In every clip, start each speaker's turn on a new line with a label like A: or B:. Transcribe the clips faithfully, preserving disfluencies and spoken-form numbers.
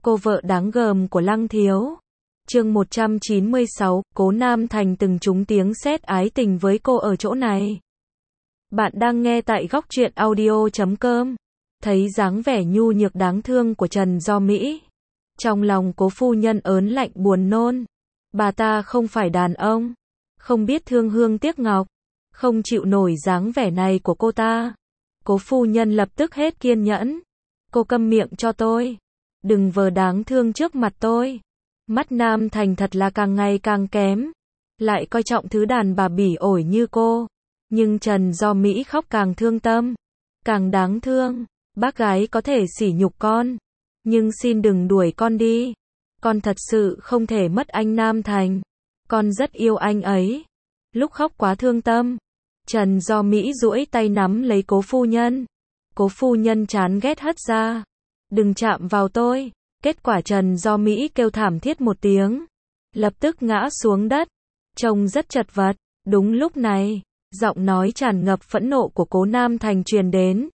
A: cô vợ đáng gờm của Lăng Thiếu. Chương một trăm chín mươi sáu, Cố Nam Thành từng trúng tiếng sét ái tình với cô ở chỗ này. Bạn đang nghe tại góc truyện audio chấm com. Thấy dáng vẻ nhu nhược đáng thương của Trần Do Mỹ, trong lòng Cố phu nhân ớn lạnh buồn nôn. Bà ta không phải đàn ông, không biết thương hương tiếc ngọc, không chịu nổi dáng vẻ này của cô ta. Cố phu nhân lập tức hết kiên nhẫn. Cô câm miệng cho tôi, đừng vờ đáng thương trước mặt tôi. Mắt Nam Thành thật là càng ngày càng kém, lại coi trọng thứ đàn bà bỉ ổi như cô. Nhưng Trần Do Mỹ khóc càng thương tâm, càng đáng thương. Bác gái có thể sỉ nhục con, nhưng xin đừng đuổi con đi. Con thật sự không thể mất anh Nam Thành. Con rất yêu anh ấy. Lúc khóc quá thương tâm, Trần Do Mỹ duỗi tay nắm lấy Cố phu nhân. Cố phu nhân chán ghét hất ra. Đừng chạm vào tôi. Kết quả Trần Do Mỹ kêu thảm thiết một tiếng, lập tức ngã xuống đất, trông rất chật vật. Đúng lúc này, giọng nói tràn ngập phẫn nộ của Cố Nam Thành truyền đến.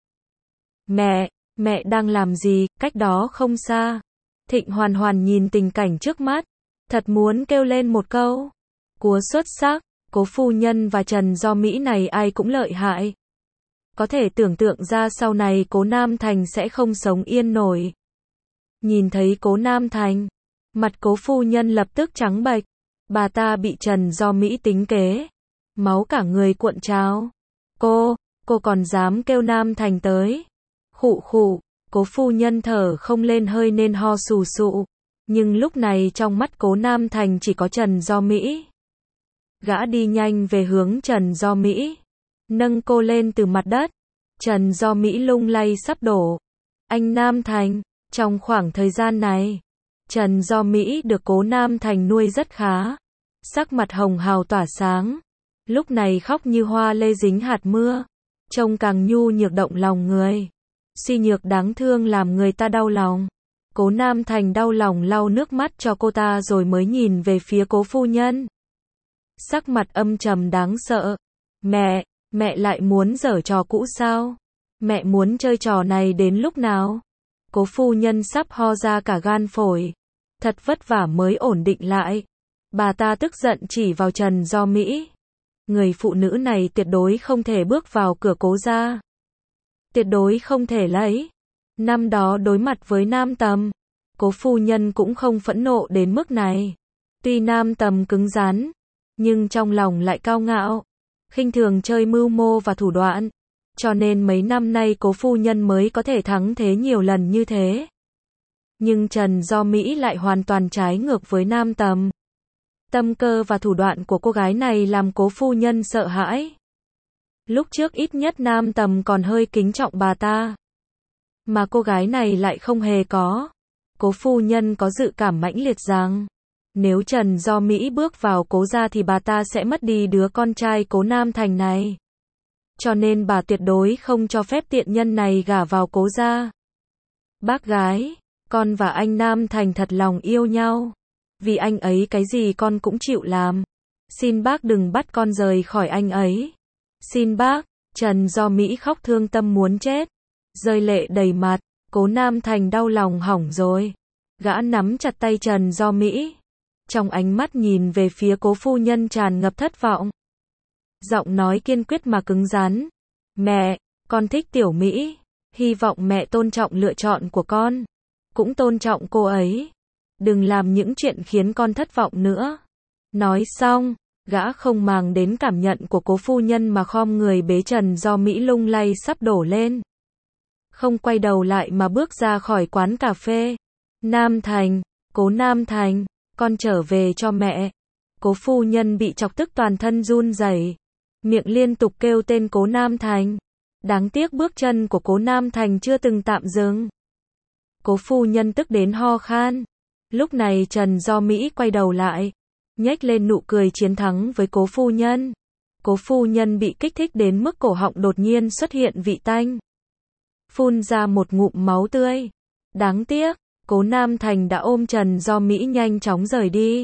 A: Mẹ, mẹ đang làm gì? Cách đó không xa, Thịnh Hoàn Hoàn nhìn tình cảnh trước mắt, thật muốn kêu lên một câu. Cúa xuất sắc, Cố phu nhân và Trần Do Mỹ này ai cũng lợi hại. Có thể tưởng tượng ra sau này Cố Nam Thành sẽ không sống yên nổi. Nhìn thấy Cố Nam Thành, mặt Cố phu nhân lập tức trắng bệch. Bà ta bị Trần Do Mỹ tính kế, máu cả người cuộn trào. Cô, cô còn dám kêu Nam Thành tới. Khụ khụ, Cố phu nhân thở không lên hơi nên ho sù sụ. Nhưng lúc này trong mắt Cố Nam Thành chỉ có Trần Do Mỹ. Gã đi nhanh về hướng Trần Do Mỹ, nâng cô lên từ mặt đất. Trần Do Mỹ lung lay sắp đổ. Anh Nam Thành, trong khoảng thời gian này, Trần Do Mỹ được Cố Nam Thành nuôi rất khá. Sắc mặt hồng hào tỏa sáng, lúc này khóc như hoa lê dính hạt mưa, trông càng nhu nhược động lòng người. Suy nhược đáng thương làm người ta đau lòng. Cố Nam Thành đau lòng lau nước mắt cho cô ta rồi mới nhìn về phía Cố phu nhân. Sắc mặt âm trầm đáng sợ. Mẹ, mẹ lại muốn giở trò cũ sao? Mẹ muốn chơi trò này đến lúc nào? Cố phu nhân sắp ho ra cả gan phổi. Thật vất vả mới ổn định lại. Bà ta tức giận chỉ vào Trần Do Mỹ. Người phụ nữ này tuyệt đối không thể bước vào cửa Cố gia. Tuyệt đối không thể lấy. Năm đó đối mặt với Nam Tầm, Cố phu nhân cũng không phẫn nộ đến mức này. Tuy Nam Tầm cứng rắn, nhưng trong lòng lại cao ngạo, khinh thường chơi mưu mô và thủ đoạn. Cho nên mấy năm nay Cố phu nhân mới có thể thắng thế nhiều lần như thế. Nhưng Trần Do Mỹ lại hoàn toàn trái ngược với Nam Tầm. Tâm cơ và thủ đoạn của cô gái này làm Cố phu nhân sợ hãi. Lúc trước ít nhất Nam Tầm còn hơi kính trọng bà ta, mà cô gái này lại không hề có. Cố phu nhân có dự cảm mãnh liệt rằng, nếu Trần Do Mỹ bước vào Cố gia thì bà ta sẽ mất đi đứa con trai Cố Nam Thành này. Cho nên bà tuyệt đối không cho phép tiện nhân này gả vào Cố gia. Bác gái, con và anh Nam Thành thật lòng yêu nhau. Vì anh ấy cái gì con cũng chịu làm. Xin bác đừng bắt con rời khỏi anh ấy. Xin bác. Trần Do Mỹ khóc thương tâm muốn chết, rơi lệ đầy mặt. Cố Nam Thành đau lòng hỏng rồi. Gã nắm chặt tay Trần Do Mỹ, trong ánh mắt nhìn về phía Cố phu nhân tràn ngập thất vọng. Giọng nói kiên quyết mà cứng rắn. Mẹ, con thích Tiểu Mỹ. Hy vọng mẹ tôn trọng lựa chọn của con, cũng tôn trọng cô ấy. Đừng làm những chuyện khiến con thất vọng nữa. Nói xong, gã không màng đến cảm nhận của Cố phu nhân mà khom người bế Trần Do Mỹ lung lay sắp đổ lên. Không quay đầu lại mà bước ra khỏi quán cà phê. Nam Thành, Cố Nam Thành, con trở về cho mẹ. Cố phu nhân bị chọc tức toàn thân run rẩy, miệng liên tục kêu tên Cố Nam Thành. Đáng tiếc bước chân của Cố Nam Thành chưa từng tạm dừng. Cố phu nhân tức đến ho khan. Lúc này Trần Do Mỹ quay đầu lại, nhếch lên nụ cười chiến thắng với Cố phu nhân. Cố phu nhân bị kích thích đến mức cổ họng đột nhiên xuất hiện vị tanh, phun ra một ngụm máu tươi. Đáng tiếc, Cố Nam Thành đã ôm Trần Do Mỹ nhanh chóng rời đi.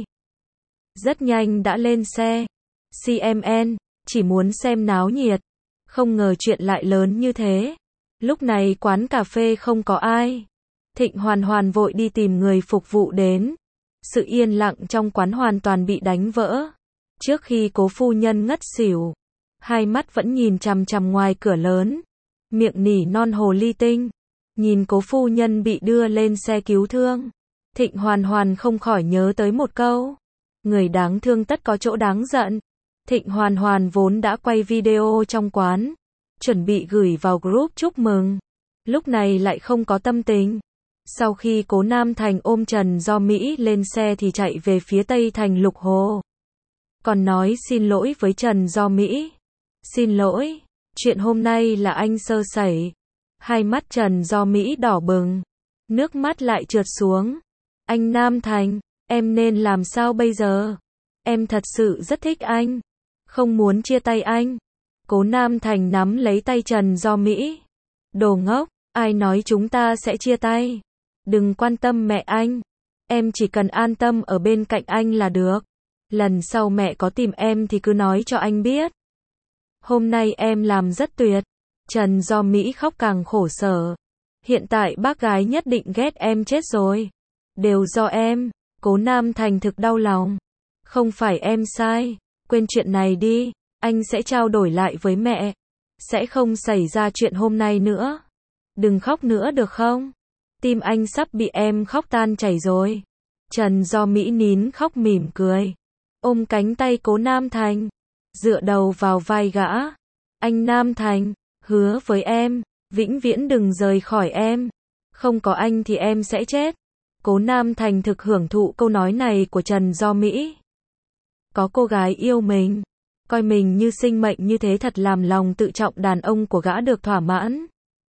A: Rất nhanh đã lên xe xê em en, chỉ muốn xem náo nhiệt. Không ngờ chuyện lại lớn như thế. Lúc này quán cà phê không có ai. Thịnh Hoàn Hoàn vội đi tìm người phục vụ đến. Sự yên lặng trong quán hoàn toàn bị đánh vỡ. Trước khi cố phu nhân ngất xỉu, hai mắt vẫn nhìn chằm chằm ngoài cửa lớn, miệng nỉ non hồ ly tinh. Nhìn cố phu nhân bị đưa lên xe cứu thương, Thịnh Hoàn Hoàn không khỏi nhớ tới một câu: người đáng thương tất có chỗ đáng giận. Thịnh Hoàn Hoàn vốn đã quay video trong quán, chuẩn bị gửi vào group chúc mừng, lúc này lại không có tâm tình. Sau khi Cố Nam Thành ôm Trần Do Mỹ lên xe thì chạy về phía Tây Thành Lục Hồ, còn nói xin lỗi với Trần Do Mỹ. Xin lỗi, chuyện hôm nay là anh sơ sẩy. Hai mắt Trần Do Mỹ đỏ bừng, nước mắt lại trượt xuống. Anh Nam Thành, em nên làm sao bây giờ? Em thật sự rất thích anh, không muốn chia tay anh. Cố Nam Thành nắm lấy tay Trần Do Mỹ. Đồ ngốc, ai nói chúng ta sẽ chia tay? Đừng quan tâm mẹ anh, em chỉ cần an tâm ở bên cạnh anh là được. Lần sau mẹ có tìm em thì cứ nói cho anh biết. Hôm nay em làm rất tuyệt. Trần Do Mỹ khóc càng khổ sở. Hiện tại bác gái nhất định ghét em chết rồi. Đều do em. Cố Nam Thành thực đau lòng. Không phải em sai. Quên chuyện này đi. Anh sẽ trao đổi lại với mẹ. Sẽ không xảy ra chuyện hôm nay nữa. Đừng khóc nữa được không? Tim anh sắp bị em khóc tan chảy rồi. Trần Do Mỹ nín khóc mỉm cười, ôm cánh tay Cố Nam Thành, dựa đầu vào vai gã. Anh Nam Thành, hứa với em, vĩnh viễn đừng rời khỏi em. Không có anh thì em sẽ chết. Cố Nam Thành thực hưởng thụ câu nói này của Trần Do Mỹ. Có cô gái yêu mình, coi mình như sinh mệnh như thế thật làm lòng tự trọng đàn ông của gã được thỏa mãn.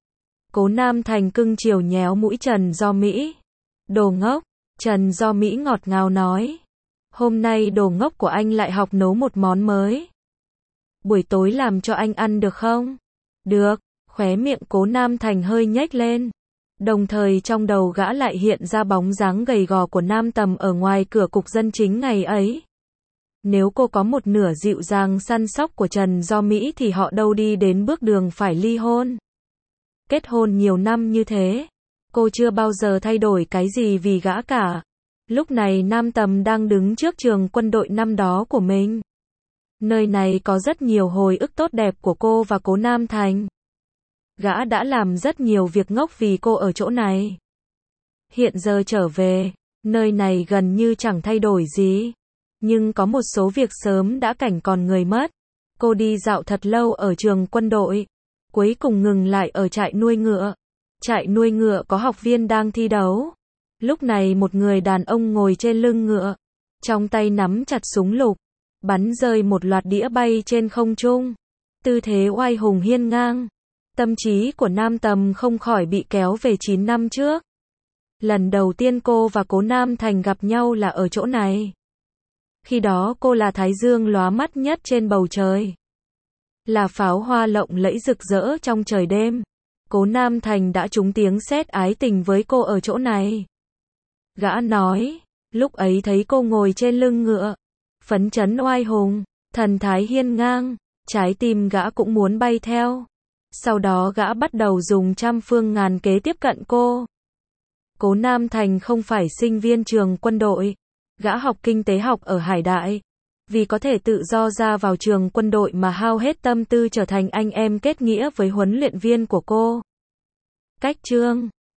A: Cố Nam Thành cưng chiều nhéo mũi Trần Do Mỹ. Đồ ngốc, Trần Do Mỹ ngọt ngào nói. Hôm nay đồ ngốc của anh lại học nấu một món mới. Buổi tối làm cho anh ăn được không? Được, khóe miệng Cố Nam Thành hơi nhếch lên. Đồng thời trong đầu gã lại hiện ra bóng dáng gầy gò của Nam Tầm ở ngoài cửa cục dân chính ngày ấy. Nếu cô có một nửa dịu dàng săn sóc của Trần Do Mỹ thì họ đâu đi đến bước đường phải ly hôn. Kết hôn nhiều năm như thế, cô chưa bao giờ thay đổi cái gì vì gã cả. Lúc này Nam Tầm đang đứng trước trường quân đội năm đó của mình. Nơi này có rất nhiều hồi ức tốt đẹp của cô và Cố Nam Thành. Gã đã làm rất nhiều việc ngốc vì cô ở chỗ này. Hiện giờ trở về, nơi này gần như chẳng thay đổi gì. Nhưng có một số việc sớm đã cảnh còn người mất. Cô đi dạo thật lâu ở trường quân đội, cuối cùng ngừng lại ở trại nuôi ngựa. Trại nuôi ngựa có học viên đang thi đấu. Lúc này một người đàn ông ngồi trên lưng ngựa, trong tay nắm chặt súng lục, bắn rơi một loạt đĩa bay trên không trung. Tư thế oai hùng hiên ngang. Tâm trí của Nam Tầm không khỏi bị kéo về chín năm trước. Lần đầu tiên cô và Cố Nam Thành gặp nhau là ở chỗ này. Khi đó cô là thái dương lóa mắt nhất trên bầu trời. Là pháo hoa lộng lẫy rực rỡ trong trời đêm. Cố Nam Thành đã trúng tiếng sét ái tình với cô ở chỗ này. Gã nói, lúc ấy thấy cô ngồi trên lưng ngựa, phấn chấn oai hùng, thần thái hiên ngang, trái tim gã cũng muốn bay theo. Sau đó gã bắt đầu dùng trăm phương ngàn kế tiếp cận cô. Cố Nam Thành không phải sinh viên trường quân đội, gã học kinh tế học ở Hải Đại. Vì có thể tự do ra vào trường quân đội mà hao hết tâm tư trở thành anh em kết nghĩa với huấn luyện viên của cô. Cách chương